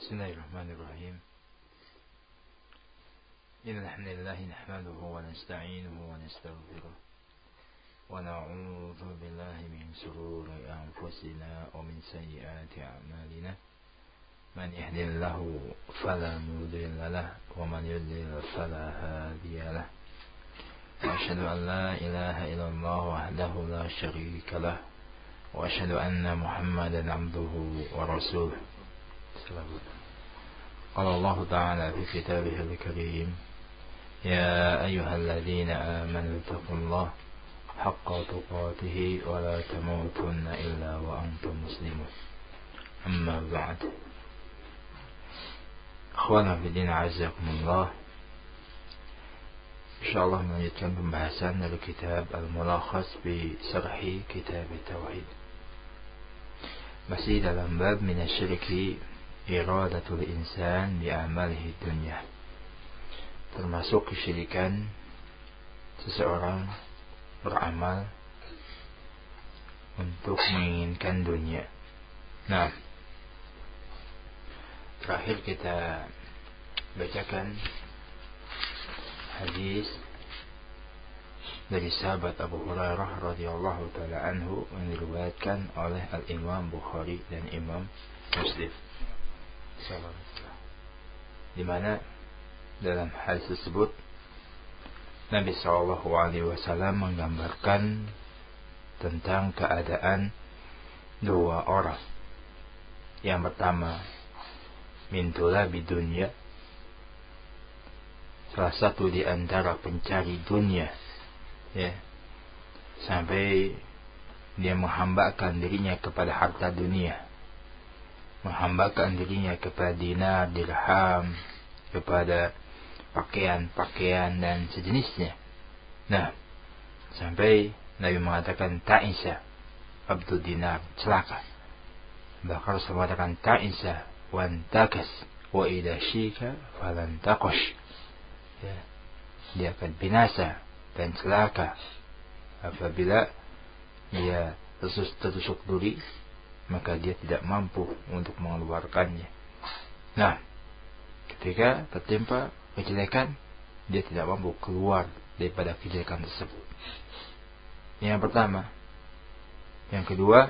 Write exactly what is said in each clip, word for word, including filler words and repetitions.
بسم الله الرحمن الرحيم. إن الحمد لله نحمده ونستعينه ونستغفره ونعوذ بالله من شرور أنفسنا ومن سيئات أعمالنا. من يهد الله فلا مضل له ومن يضلل فلا هادي له. وأشهد أن لا إله إلا الله وحده لا شريك له وأشهد أن محمدا عبده ورسوله. قال الله تعالى في كتابه الكريم: يا أيها الذين آمنوا اتقوا الله حق تقاته ولا تموتن إلا وأنتم مسلمون. أما بعد، أخوانا في الدين عزكم الله. InsyaAllah melanjutkan pembahasan dari kitab Al-Mulakhas bi Syarhi Kitab Tauhid. Masih dalam bab minasyirki iradatul insan bi amalihi dunya, termasuk kesyirikan seseorang beramal untuk menginginkan dunia. Nah, terakhir kita bacakan hadis dari sahabat Abu Hurairah radhiyallahu taala anhu yang diriwayatkan oleh Al-Imam Bukhari dan Imam Muslim. Di mana dalam hadis tersebut Nabi sallallahu alaihi wasallam menggambarkan tentang keadaan dua orang. Yang pertama, min tulabi dunya, salah satu di antara pencari dunia, ya, sampai dia menghambakan dirinya kepada harta dunia, menghambakan dirinya kepada dinar, dirham, kepada pakaian-pakaian dan sejenisnya. Nah, sampai Nabi mengatakan ta'isa abdu dinar, celaka. Bahkan Rasul mengatakan ta'isa wantakas wa idha syika falantakosh, ya, dia akan binasa dan celaka apabila dia tertusuk duri, maka dia tidak mampu untuk mengeluarkannya. Nah, ketika tertimpa kejelekan, dia tidak mampu keluar daripada kejelekan tersebut. Yang pertama. Yang kedua,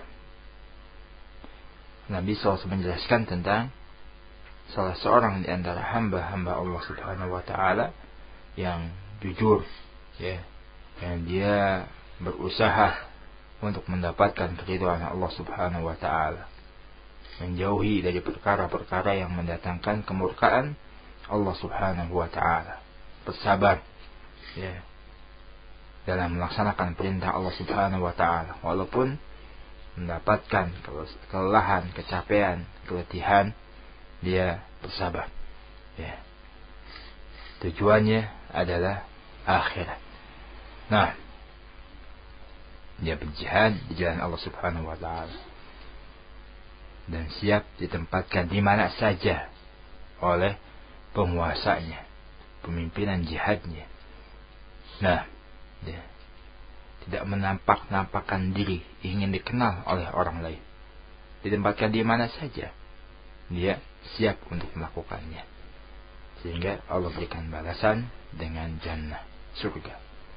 Nabi shallallahu alaihi wasallam menjelaskan tentang salah seorang di antara hamba-hamba Allah Subhanahu wa taala yang jujur, ya, yang dia berusaha untuk mendapatkan keridhaan Allah Subhanahu wa taala, menjauhi dari perkara-perkara yang mendatangkan kemurkaan Allah Subhanahu wa taala, bersabar, ya, dalam melaksanakan perintah Allah Subhanahu wa taala walaupun mendapatkan kelelahan, kecapean, keletihan, dia bersabar, ya. Tujuannya adalah akhirat. Nah, dia berjihad di jalan Allah Subhanahu wa taala dan siap ditempatkan di mana saja oleh penguasanya, pemimpinan jihadnya. Nah, dia tidak menampak-nampakkan diri ingin dikenal oleh orang lain. Ditempatkan di mana saja, dia siap untuk melakukannya, sehingga Allah berikan balasan dengan jannah, surga.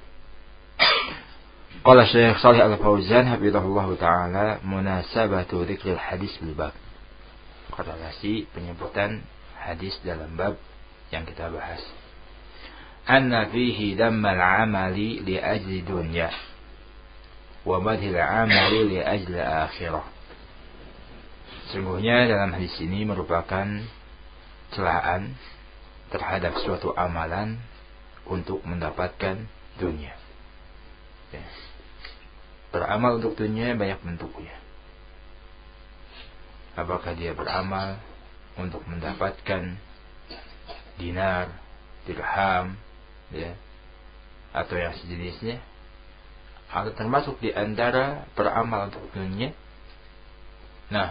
Qala Syekh Shalih Al-Fauzan hafizahullah taala, munasabatu dzikril hadis bil bab, korelasi penyebutan hadis dalam bab yang kita bahas. Anna fihi dammal amali li ajli dunya wa madhil amali li ajli akhirah. Sungguhnya dalam hadis ini merupakan celaan terhadap suatu amalan untuk mendapatkan dunia, ya. Beramal untuk dunia banyak bentuknya. Apakah dia beramal untuk mendapatkan dinar, dirham, ya, atau yang sejenisnya, atau termasuk di antara beramal untuk dunia. Nah,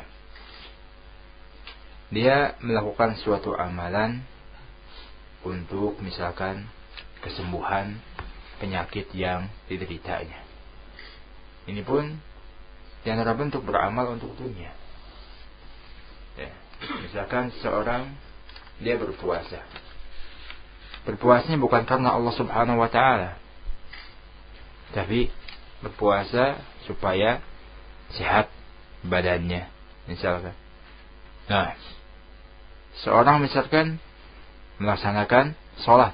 dia melakukan suatu amalan untuk misalkan kesembuhan penyakit yang dideritanya. Ini pun di antara bentuk beramal untuk dunia, ya. Misalkan seorang dia berpuasa. Berpuasanya bukan karena Allah Subhanahu wa taala, tapi berpuasa supaya sehat badannya, misalkan. Nah, seorang misalkan melaksanakan sholat,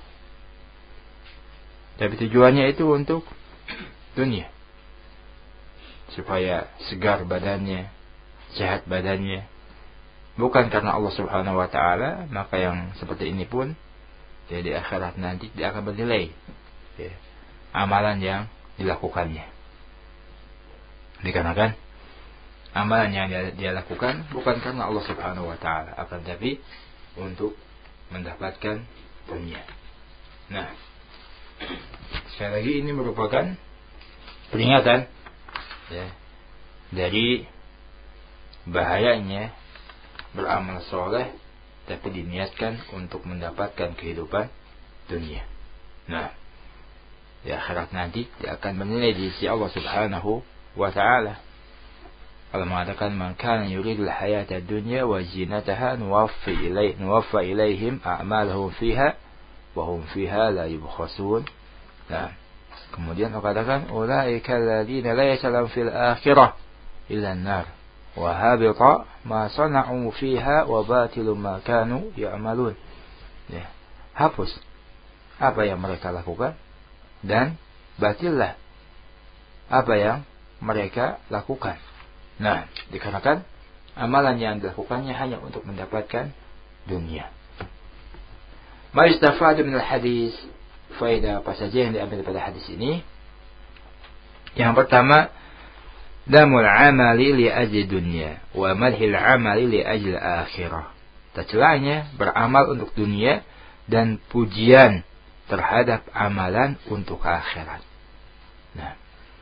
tapi tujuannya itu untuk dunia, supaya segar badannya, sehat badannya, bukan karena Allah Subhanahu wa taala, maka yang seperti ini pun ya, di akhirat nanti dia akan bernilai ya, amalan yang dilakukannya. Dikarenakan amalan yang dia, dia lakukan bukan karena Allah Subhanahu wa taala, akan tapi untuk mendapatkan dunia. Nah, sekali lagi ini merupakan peringatan ya, dari bahayanya beramal soleh tapi diniatkan untuk mendapatkan kehidupan dunia. Nah, di akhirat nanti dia akan menilai di sisi Allah Subhanahu wa taala. Allah mengatakan, "Man kana yuridul hayata dunya wa zinataha nuwaffi ilaihi nuwaffa ilaihim a'malahum fiha wa hum fiha la yubkhasun." Nah, kemudian Allah katakan, "Ulaika alladziina la yas'alun fil akhirah illa an-nar wa habita ma sana'u fiha wa batilu ma kanu ya'malun." Ya, hapus apa yang mereka lakukan dan batillah apa yang mereka lakukan. Nah, dikarenakan amalan yang dilakukannya hanya untuk mendapatkan dunia. Ma istafadu min al-hadis, faedah apa saja yang diambil pada hadis ini? Yang pertama, damul amali li ajli dunya wa madhil amali li ajli akhirah. Tercelanya beramal untuk dunia dan pujian terhadap amalan untuk akhirat. Nah,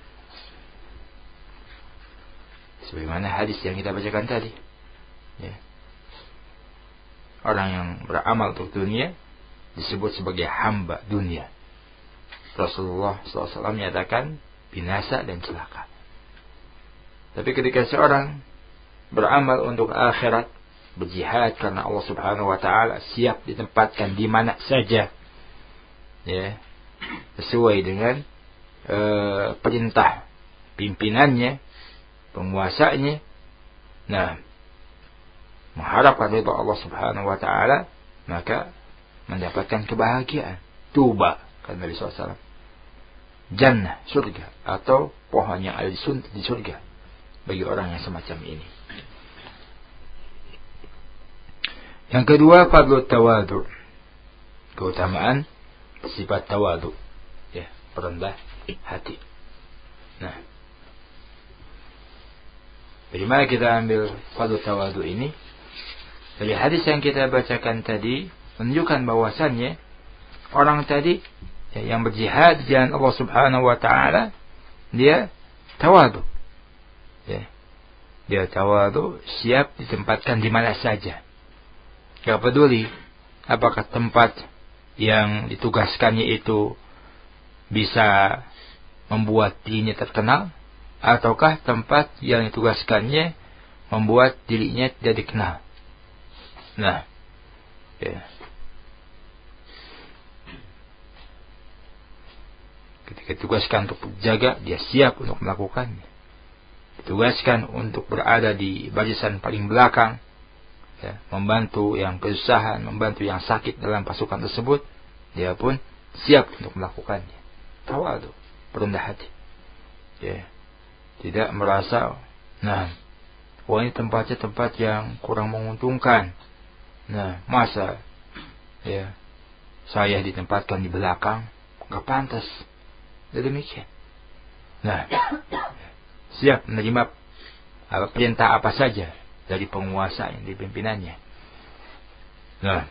sebagaimana hadis yang kita bacakan tadi ya. Orang yang beramal untuk dunia disebut sebagai hamba dunia. Rasulullah shallallahu alaihi wasallam menyatakan binasa dan celaka. Tapi ketika seorang beramal untuk akhirat, berjihad karena Allah Subhanahu wa taala, siap ditempatkan di mana saja ya, sesuai dengan e, perintah pimpinannya, penguasanya. Nah, mengharapkan ridha Allah Subhanahu wa taala, maka mendapatkan kebahagiaan. Tuba, kata Nabi shallallahu alaihi wasallam. Jannah, surga, atau pohon yang ada di surga bagi orang yang semacam ini. Yang kedua, fadlu tawadu, keutamaan sifat tawadu ya, perendah hati. Nah, bagaimana kita ambil fadlu tawadu ini? Dari hadis yang kita bacakan tadi menunjukkan bahwasannya orang tadi ya, yang berjihad di jalan Allah Subhanahu wa taala, dia tawadu. Ya. Dia tawadu, siap ditempatkan di mana saja. Gak peduli apakah tempat yang ditugaskannya itu bisa membuat dirinya terkenal, ataukah tempat yang ditugaskannya membuat dirinya tidak dikenal. Nah, ya. Ketika ditugaskan untuk berjaga, dia siap untuk melakukannya. Ditugaskan untuk berada di barisan paling belakang, ya, membantu yang kesusahan, membantu yang sakit dalam pasukan tersebut, dia pun siap untuk melakukannya. Tawadu, perendah hati. Ya. Tidak merasa, nah, wah ini tempatnya tempat yang kurang menguntungkan. Nah, masa ya saya ditempatkan di belakang, gak pantas. Demikian. Nah, siap menerima apa, perintah apa saja dari penguasa yang dipimpinannya. Nah,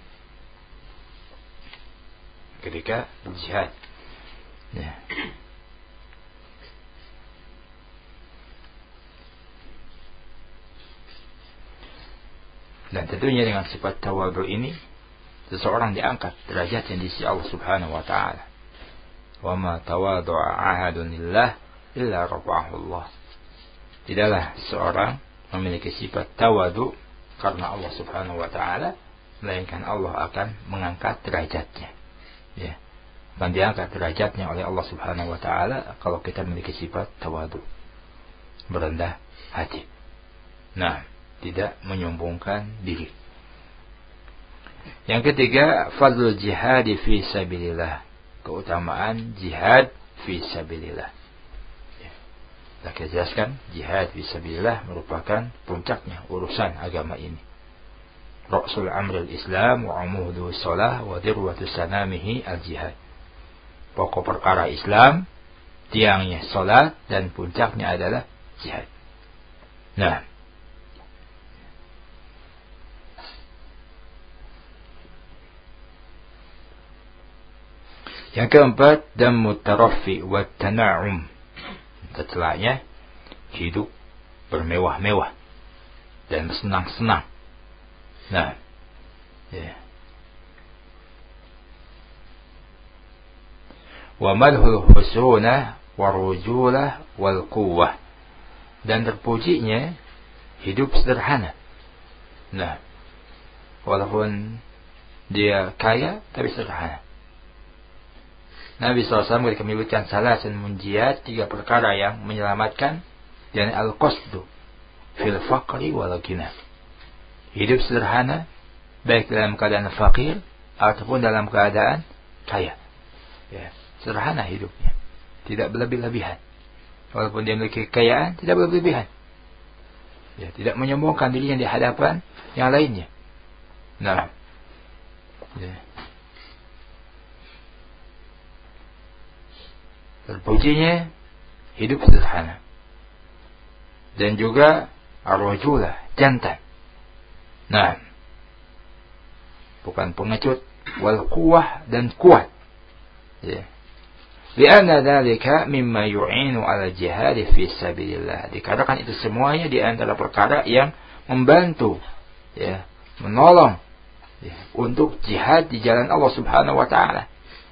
ketika berjihad, ya. Dan tentunya dengan sifat tawadhu ini, seseorang diangkat derajatnya di sisi Allah Subhanahu wa taala. Wa ma tawadhu'a 'ahadun lillah illa rafa'ahu Allah. Tidaklah seorang memiliki sifat tawadhu karena Allah Subhanahu wa taala, melainkan Allah akan mengangkat derajatnya. Ya. Akan diangkat derajatnya oleh Allah Subhanahu wa taala kalau kita memiliki sifat tawadu, merendah hati. Nah, tidak menyombongkan diri. Yang ketiga, fadlul jihad fi sabilillah, keutamaan jihad fi sabilillah. Ya. Kita jelaskan, jihad fi sabilillah merupakan puncaknya urusan agama ini. Ra'sul amril Islam wa amudu shalah wa dirwatu sanamihi al-jihad. Pokok perkara Islam, tiangnya salat, dan puncaknya adalah jihad. Nah, yang keempat, dammu tarafi wa tana'um. Setelahnya, hidup bermewah-mewah dan bersenang-senang. Nah, ya. Wa madhul husuna wa rujulah wal quwwah. Dan terpujinya hidup sederhana. Nah, walaupun dia kaya tapi sederhana. Nabi shallallahu alaihi wasallam ketika menyebutkan salasun munjiyat, tiga perkara yang menyelamatkan, yakni al-qasdu fil faqri wal ghina. Hidup sederhana, baik dalam keadaan fakir ataupun dalam keadaan kaya. Ya, sederhana hidupnya, tidak berlebih-lebihan. Walaupun dia memiliki kekayaan, tidak berlebihan. Ya, tidak menyombongkan dirinya di hadapan yang lainnya. Nah, ya. Terpujinya hidup sederhana. Dan juga ar-rajulah, jantan. Nah, bukan pengecut, wal quwwah, dan kuat. Ya. Lianna dzalika mimma yu'inu 'ala jihad fi sabilillah. Dikarenakan itu semuanya di antara perkara yang membantu, ya, menolong, ya, untuk jihad di jalan Allah Subhanahu wa taala.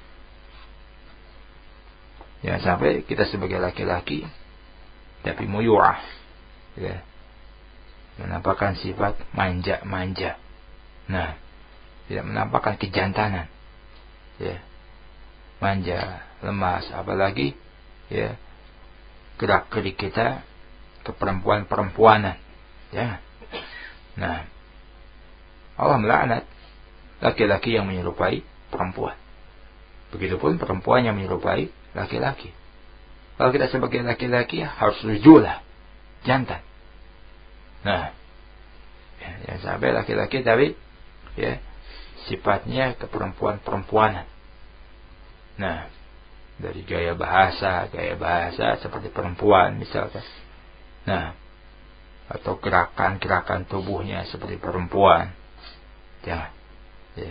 Jangan sampai kita sebagai laki-laki tapi muyu'ah, ya, menampakkan sifat manja-manja. Nah, tidak menampakkan kejantanan, ya, manja, lemas, apalagi, ya, gerak-gerik kita ke perempuan-perempuanan. Jangan. Nah, Allah melaknat laki-laki yang menyerupai perempuan. Begitupun perempuan yang menyerupai laki-laki. Kalau kita sebagai laki-laki harus rujulah, jantan. Nah, ya, jangan sampai laki-laki tapi, ya, sifatnya ke perempuan-perempuanan. Nah, dari gaya bahasa, gaya bahasa seperti perempuan misalkan. Nah, atau gerakan-gerakan tubuhnya seperti perempuan. Jangan. Ya.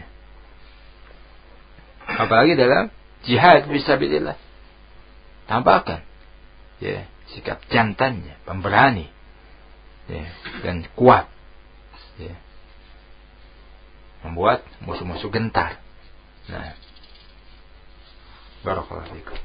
Apalagi dalam jihad fisabilillah, tampakkan, ya, sikap jantannya, pemberani, ya, dan kuat, ya, membuat musuh-musuh gentar. Nah, barakallahu fikum.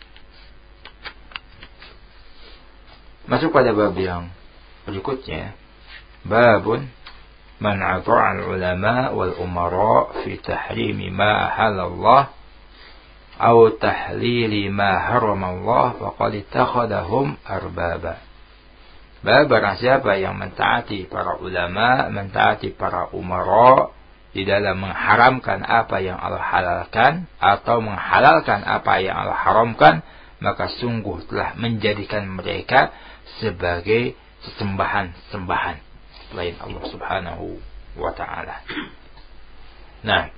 Masuk pada bab yang berikutnya, babun man ata'al ulama wal umara fi tahrimi ma ahallallah aw tahlili ma haramallah faqad ittakhadahum arbaba. Bab barang siapa yang mentaati para ulama, mentaati para umara di dalam mengharamkan apa yang Allah halalkan atau menghalalkan apa yang Allah haramkan, maka sungguh telah menjadikan mereka sebagai sesembahan-sembahan selain Allah Subhanahu wa ta'ala. Nah,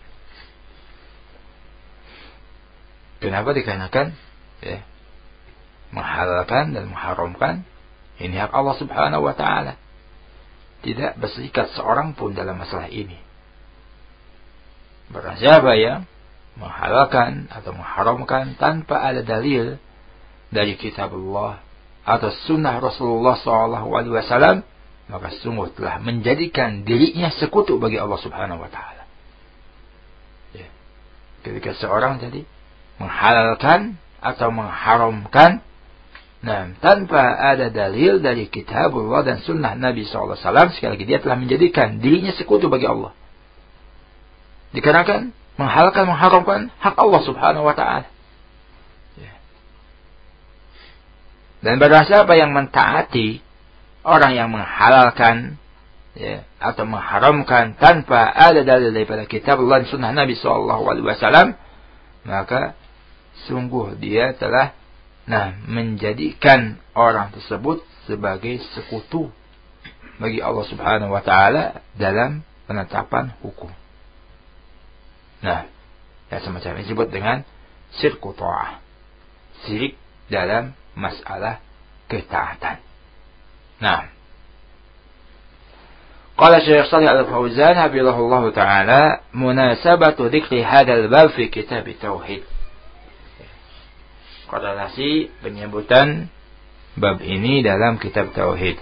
kenapa dikarenakan, ya, menghalalkan dan mengharamkan ini hak Allah Subhanahu wa ta'ala. Tidak berserikat seorang pun dalam masalah ini. Barang siapa yang menghalalkan atau mengharamkan tanpa ada dalil dari kitab Allah atau sunnah Rasulullah shallallahu alaihi wasallam, maka sungguh telah menjadikan dirinya sekutu bagi Allah Subhanahu wa ta'ala. Ya. Ketika seorang jadi menghalalkan atau mengharamkan, Nah, tanpa ada dalil dari kitabullah dan sunnah Nabi shallallahu alaihi wasallam, sekali lagi dia telah menjadikan dirinya sekutu bagi Allah. Dikarenakan menghalalkan, mengharamkan hak Allah subhanahu wa ta'ala. Ya. Dan barang siapa yang mentaati orang yang menghalalkan, ya, atau mengharamkan tanpa ada dalil daripada kitabullah dan sunnah Nabi shallallahu alaihi wasallam, maka sungguh dia telah Nah, menjadikan orang tersebut sebagai sekutu bagi Allah subhanahu wa ta'ala dalam penetapan hukum. Nah, ya semacam ini disebut dengan syirku ta'ah. Syirik dalam masalah ketaatan. Nah, qala Syekh Shalih Al-Fauzan hafizahullah ta'ala, munasabatu dzikri hadzal bab fi kitab tauhid. Korelasi penyebutan bab ini dalam kitab tauhid.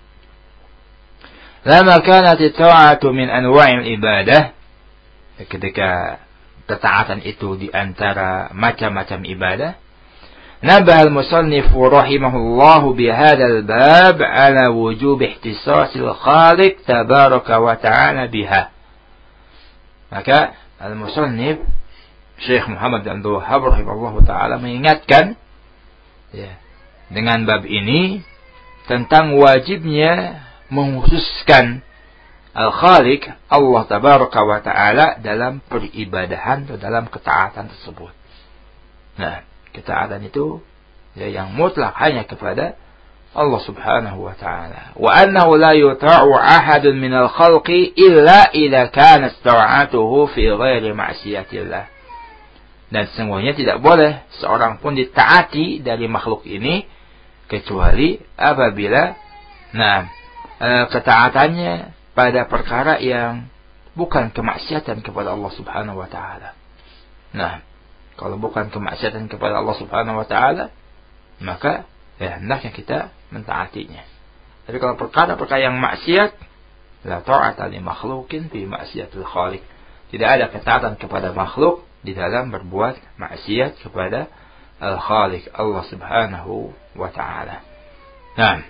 Lama kanat at-ta'atu min anwa'il ibadah, ketika ketaatan itu di antara macam-macam ibadah, nabah al-musannif rahimahullah bihadzal bab ala wujub ihtisasil khaliq tabaraka wa ta'ala biha. Maka al-musannif Syekh Muhammad bin Abdul Wahhab rahimahullah ta'ala mengingatkan, ya, dengan bab ini tentang wajibnya mengkhususkan Al-Khaliq Allah tabaraka wa ta'ala dalam peribadahan atau dalam ketaatan tersebut. Nah, ketaatan itu, ya, yang mutlak hanya kepada Allah subhanahu wa ta'ala. Wa annahu la yuta'u ahadun minal khalqi illa idha kana ista'atuhu fi ghairi ma'siyatillah. Dan sesungguhnya tidak boleh seorang pun ditaati dari makhluk ini kecuali apabila nah e, ketaatannya pada perkara yang bukan kemaksiatan kepada Allah subhanahu wa ta'ala. Nah, kalau bukan kemaksiatan kepada Allah subhanahu wa ta'ala, maka ya hendaknya kita mentaatinya. Tapi kalau perkara-perkara yang maksiat, la ta'ata li makhlukin fi maksiatil khaliq. Tidak ada ketaatan kepada makhluk di dalam berbuat maksiat kepada Al-Khaliq Allah subhanahu wa ta'ala. Nah,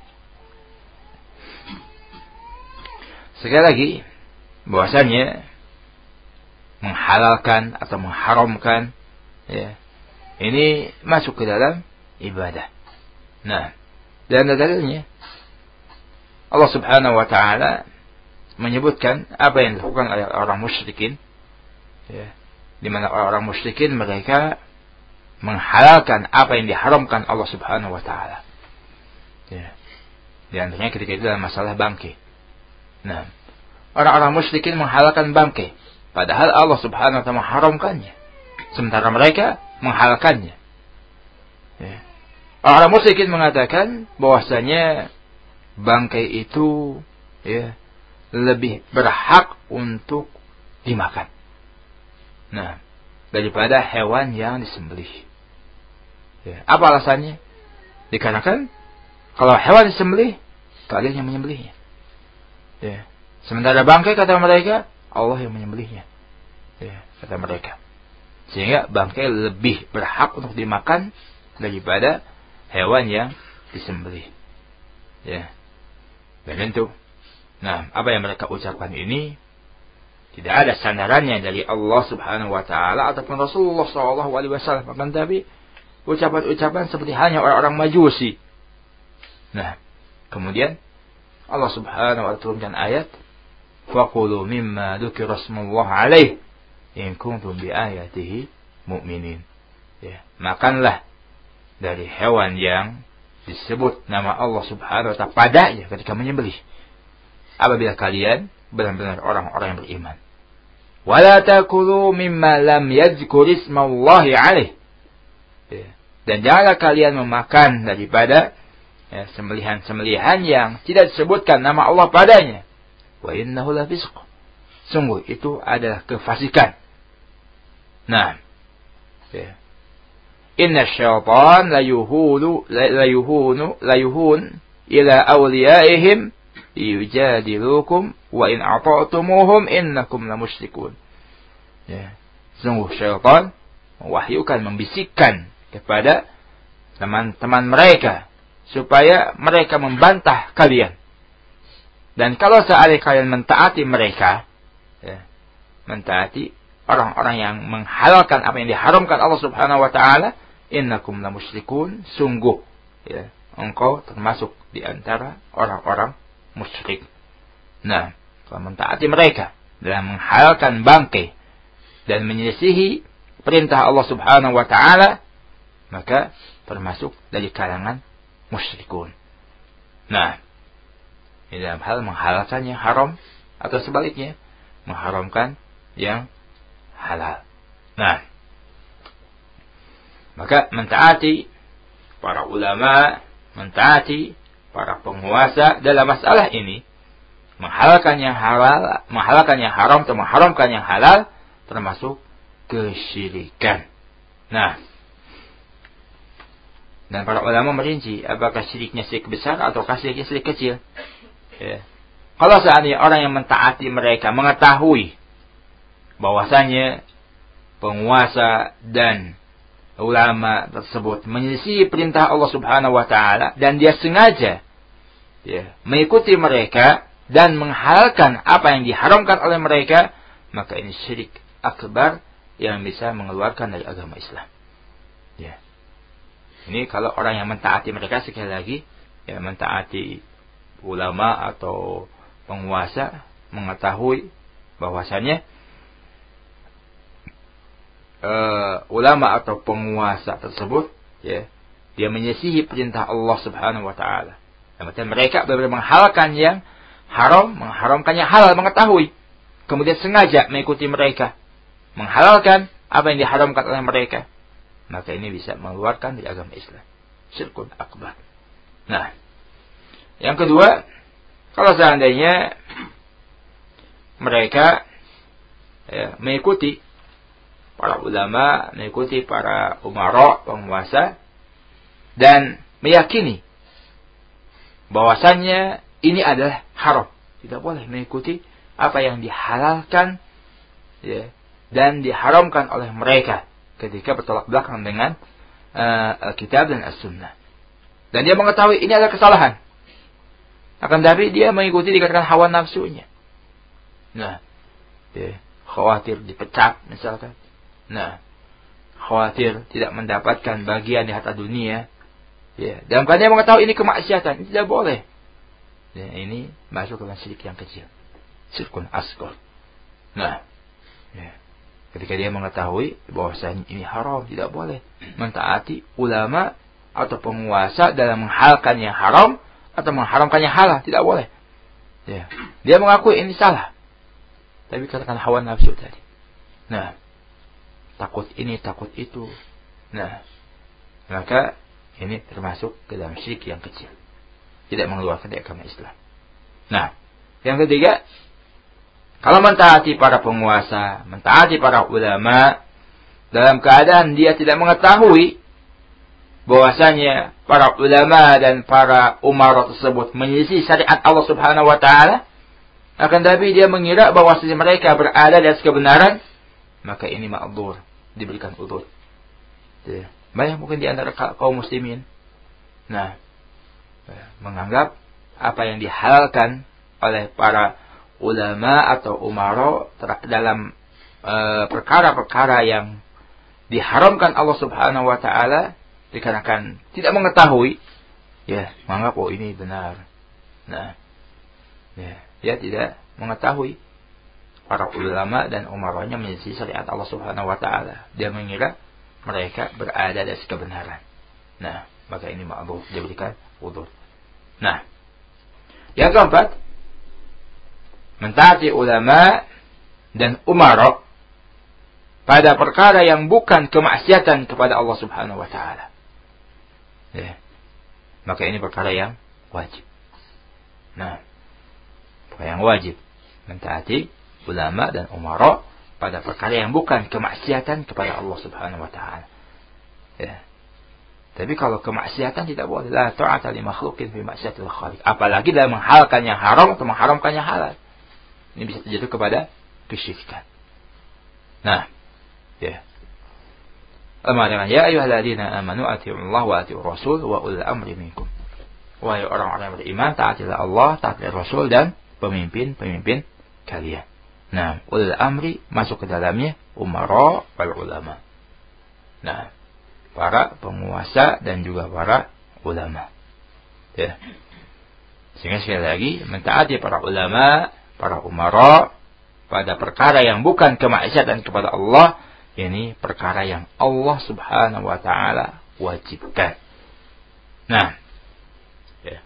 sekali lagi bahwasanya menghalalkan atau mengharamkan, ya, ini masuk ke dalam ibadah. Nah, dan dalilnya Allah subhanahu wa ta'ala menyebutkan apa yang dilakukan oleh orang musyrikin, ya, di mana orang musyrikin mereka menghalalkan apa yang diharamkan Allah subhanahu wa ta'ala, ya. Di antaranya ketika itu dalam masalah bangkai. Nah, orang-orang musyrikin menghalalkan bangkai, padahal Allah subhanahu wa ta'ala mengharamkannya, sementara mereka menghalalkannya, ya. Orang musyrikin mengatakan bahwasanya bangkai itu, ya, lebih berhak untuk dimakan, nah, daripada hewan yang disembelih. Ya, apa alasannya? Dikarenakan kalau hewan disembelih, kalian yang menyembelihnya. Ya. Sementara bangkai, kata mereka, Allah yang menyembelihnya. Ya, kata mereka. Sehingga bangkai lebih berhak untuk dimakan daripada hewan yang disembelih. Ya. Dan itu, nah, apa yang mereka ucapkan ini tidak ada sandarannya dari Allah subhanahu wa ta'ala ataupun Rasulullah shallallahu alaihi wasallam. Akan tapi ucapan-ucapan seperti halnya orang-orang Majusi. Nah, kemudian Allah subhanahu wa ta'ala turunkan ayat, faqulu mimma dzukira rasmullah alaih in kuntum bi ayatihi mu'minin. Ya, makanlah dari hewan yang disebut nama Allah subhanahu wa ta'ala padanya ketika menyembelih, apabila kalian benar-benar orang-orang yang beriman. Wala takulu mimma lam yadhkur ismallahi alaih. Ya. Dan janganlah kalian memakan daripada, ya, sembelihan-sembelihan yang tidak disebutkan nama Allah padanya. Wa innahu lafisq. Sungguh itu adalah kefasikan. Nah, ya. Inna syaitan la yuhulu la yuhunu la yuhun ila awliyaihim yujadilukum wa in ata'tumuhum innakum la musyrikun. Ya, sungguh syaitan mewahyukan, membisikkan kepada teman-teman mereka, supaya mereka membantah kalian. Dan kalau seandainya kalian mentaati mereka, ya, mentaati orang-orang yang menghalalkan apa yang diharamkan Allah Subhanahu wa taala, innakum lamusyrikun, sungguh ya, engkau termasuk di antara orang-orang musyrik. Nah, kalau mentaati mereka dalam menghalalkan bangkai dan menyelisihi perintah Allah Subhanahu wa taala, maka termasuk dari kalangan musyrikun. Nah, ini dalam hal menghalalkan yang haram atau sebaliknya mengharamkan yang halal. Nah, maka mentaati para ulama, mentaati para penguasa dalam masalah ini, menghalalkan yang halal, menghalalkan yang haram atau mengharamkan yang halal, termasuk kesyirikan. Nah, dan para ulama merinci apakah syiriknya syirik besar atau syiriknya syirik kecil. Ya. Kalau seandainya orang yang mentaati mereka mengetahui bahwasanya penguasa dan ulama tersebut menyelisih perintah Allah Subhanahu wa taala dan dia sengaja ya, mengikuti mereka dan menghalalkan apa yang diharamkan oleh mereka, maka ini syirik akbar yang bisa mengeluarkan dari agama Islam. Ya. Ini kalau orang yang mentaati mereka, sekali lagi ya, mentaati ulama atau penguasa, mengetahui bahwasanya uh, ulama atau penguasa tersebut ya, dia menyelisihi perintah Allah Subhanahu wa taala. Dan mereka benar-benar menghalalkan yang haram, mengharamkan yang halal, mengetahui, kemudian sengaja mengikuti mereka, menghalalkan apa yang diharamkan oleh mereka, maka ini bisa mengeluarkan dari agama Islam. Syirkun akbar. Nah, yang kedua, kalau seandainya mereka ya, mengikuti para ulama, mengikuti para umara, penguasa, dan meyakini bahwasannya ini adalah haram, tidak boleh mengikuti apa yang dihalalkan ya, dan diharamkan oleh mereka ketika bertolak belakang dengan uh, Alkitab dan As-Sunnah. Dan dia mengetahui ini adalah kesalahan, akan tapi dia mengikuti dikatakan hawa nafsunya. Nah, ya, khawatir dipecat misalkan. Nah, khawatir tidak mendapatkan bagian di harta dunia. Ya, dalam keadaan dia mengetahui ini kemaksiatan, ini tidak boleh. Ya, ini masuk dalam syirik yang kecil, syirkun asghar. Nah, ya, ketika dia mengetahui bahwasanya ini haram, tidak boleh mentaati ulama atau penguasa dalam menghalalkan yang haram atau mengharamkan yang halal, tidak boleh. Ya, dia mengakui ini salah, tapi katakan hawa nafsu tadi. Nah, takut ini, takut itu. Nah, maka ini termasuk ke dalam syirik yang kecil, tidak mengeluarkan dari agama Islam. Nah, yang ketiga, kalau mentaati para penguasa, mentaati para ulama dalam keadaan dia tidak mengetahui bahwasanya para ulama dan para umara tersebut menyelisih syariat Allah Subhanahu wa taala, akan tapi dia mengira bahwasanya mereka berada di atas kebenaran, maka ini ma'dzur, diberikan udzur. Ya. Banyak mungkin di antara kaum muslimin, nah, menganggap apa yang dihalalkan oleh para ulama atau umara dalam uh, perkara-perkara yang diharamkan Allah Subhanahu wa taala, dikarenakan tidak mengetahui, ya, menganggap oh ini benar. Nah, ya, dia tidak mengetahui para ulama dan umaranya menyelisih syariat Allah Subhanahu wa taala. Dia mengira mereka berada di atas kebenaran. Nah, maka ini ma'dzur, diberikan udzur. Nah, yang keempat, mentaati ulama dan umara pada perkara yang bukan kemaksiatan kepada Allah Subhanahu wa taala. Ya. Maka ini perkara yang wajib. Nah, perkara yang wajib mentaati ulama dan umara pada perkara yang bukan kemaksiatan kepada Allah Subhanahu wa taala. Ya. Tapi kalau kemaksiatan tidak boleh, la ta'ata li makhluqin fi maksiatil khaliq. Apalagi dalam menghalalkan yang haram atau mengharamkan yang halal. Ini bisa terjadi kepada kesyirikan. Nah, ya. Allah mengatakan, ya ayyuhalladzina amanu atii'ullah wa atii'ur rasul wa ulil amri minkum. Wahai orang-orang yang beriman, taatilah Allah, taatilah Rasul dan pemimpin-pemimpin kalian. Nah, ulil amri masuk ke dalamnya umara wal ulama. Nah, para penguasa dan juga para ulama. Ya. Sehingga sekali lagi mentaati para ulama, para umara pada perkara yang bukan kemaksiatan kepada Allah, ini perkara yang Allah Subhanahu wa taala wajibkan. Nah, ya.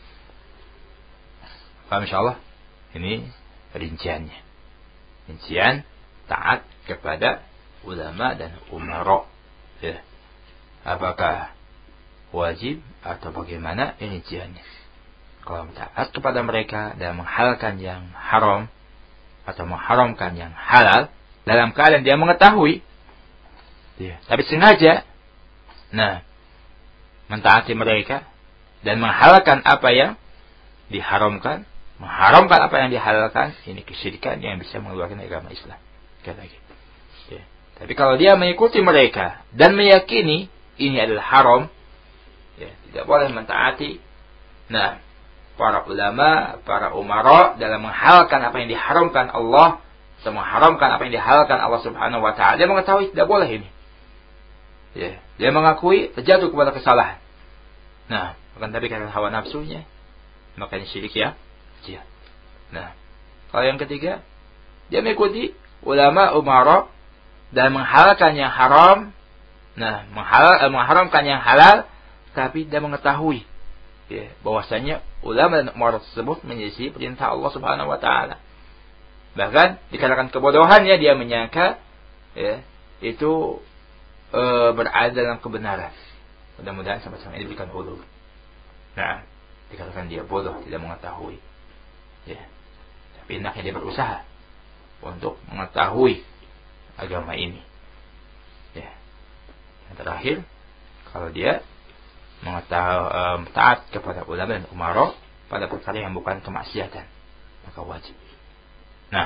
Paham insyaallah? Ini rinciannya. Rincian taat kepada ulama dan umara. Ya. Apakah wajib atau bagaimana rinciannya? Kalau taat kepada mereka dan menghalalkan yang haram atau mengharamkan yang halal dalam keadaan dia mengetahui, ya, tapi sengaja, nah, mentaati mereka dan menghalalkan apa yang diharamkan, mengharamkan apa yang dihalalkan, ini kesyirikan yang bisa mengeluarkan agama Islam. Sekali lagi. Ya. Tapi kalau dia mengikuti mereka dan meyakini ini adalah haram, ya, tidak boleh mentaati, nah, para ulama, para umara dalam menghalalkan apa yang diharamkan Allah, atau mengharamkan apa yang dihalalkan Allah Subhanahu wa taala. Dia mengetahui tidak boleh ini. Ya, dia mengakui terjatuh kepada kesalahan. Nah, bukan tapi karena hawa nafsunya, makanya syirik ya. Kecil. Nah, kalau yang ketiga, dia mengikuti ulama umara dan menghalalkan yang haram, nah, menghalal, eh, mengharamkan yang halal, tapi dia mengetahui, ya, bahwasanya ulama dan umara tersebut menyelisih perintah Allah Subhanahu wa taala. Bahkan dikarenakan kebodohannya dia menyangka, ya, itu e, berada dalam kebenaran. Mudah-mudahan sama-sama ini diberikan ulur. Nah, dikarenakan dia bodoh, tidak mengetahui, ya, tapi hendaknya dia berusaha untuk mengetahui agama ini. Ya. Yang terakhir, kalau dia mengetahui, um, taat kepada ulama dan umara pada perkara yang bukan kemaksiatan, maka wajib. Nah,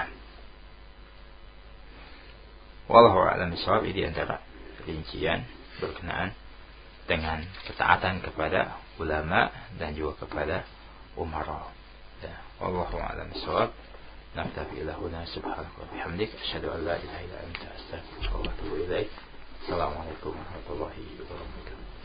wallahu a'lam bishawab, ini antara rincian berkenaan dengan ketaatan kepada ulama dan juga kepada umara. Ya, wallahu a'lam bishawab. Naktafi ila huna, subhanaka wa bihamdik, asyhadu an la ilaha illa anta, astaghfiruka wa atubu ilaik. Assalamualaikum warahmatullahi wabarakatuh.